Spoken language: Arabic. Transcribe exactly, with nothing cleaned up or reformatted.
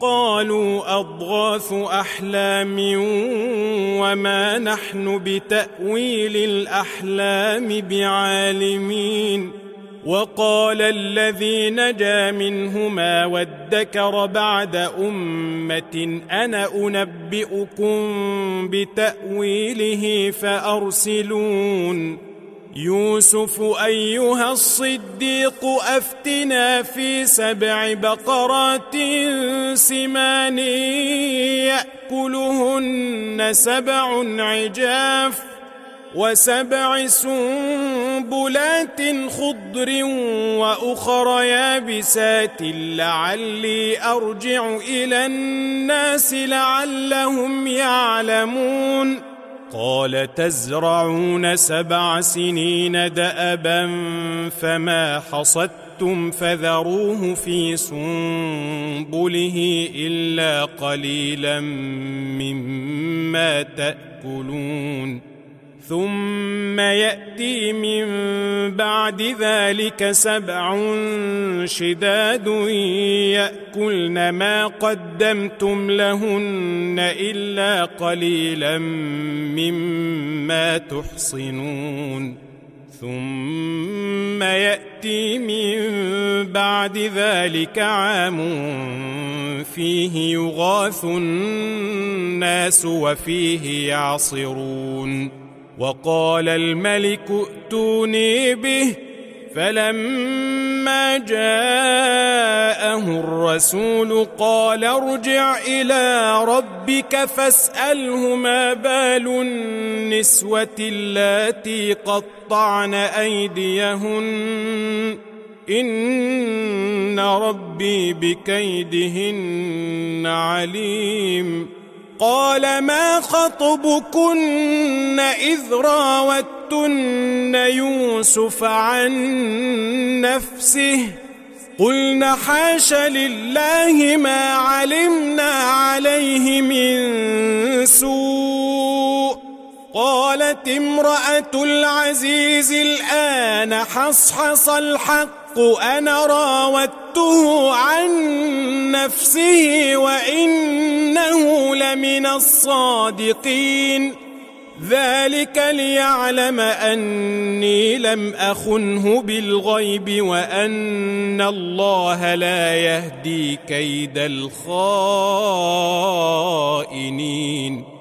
قالوا أضغاث أحلام وما نحن بتأويل الأحلام بعالمين. وقال الذي نجا منهما وادكر بعد أمة أنا أنبئكم بتأويله فأرسلون. يوسف أيها الصديق أفتنا في سبع بقرات سمان يأكلهن سبع عجاف وسبع سنبلات خضر وأخر يابسات لعلي أرجع إلى الناس لعلهم يعلمون. قال تزرعون سبع سنين دأبا فما حصدتم فذروه في سنبله إلا قليلا مما تأكلون. ثم يأتي من بعد ذلك سبع شداد يأكلن ما قدمتم لهن إلا قليلا مما تحصنون. ثم يأتي من بعد ذلك عام فيه يغاث الناس وفيه يعصرون. وقال الملك ائتوني به فلما جاءه الرسول قال ارجع إلى ربك فاسأله ما بال النسوة اللاتي قطعن أيديهن إن ربي بكيدهن عليم. قال ما خطبكن إذ راوتن يوسف عن نفسه قلن حاش لله ما علمنا عليه من سوء. قالت امرأة العزيز الآن حصحص الحق أنا راودته عن نفسه وإنه لمن الصادقين. ذلك ليعلم أني لم أخنه بالغيب وأن الله لا يهدي كيد الخائنين.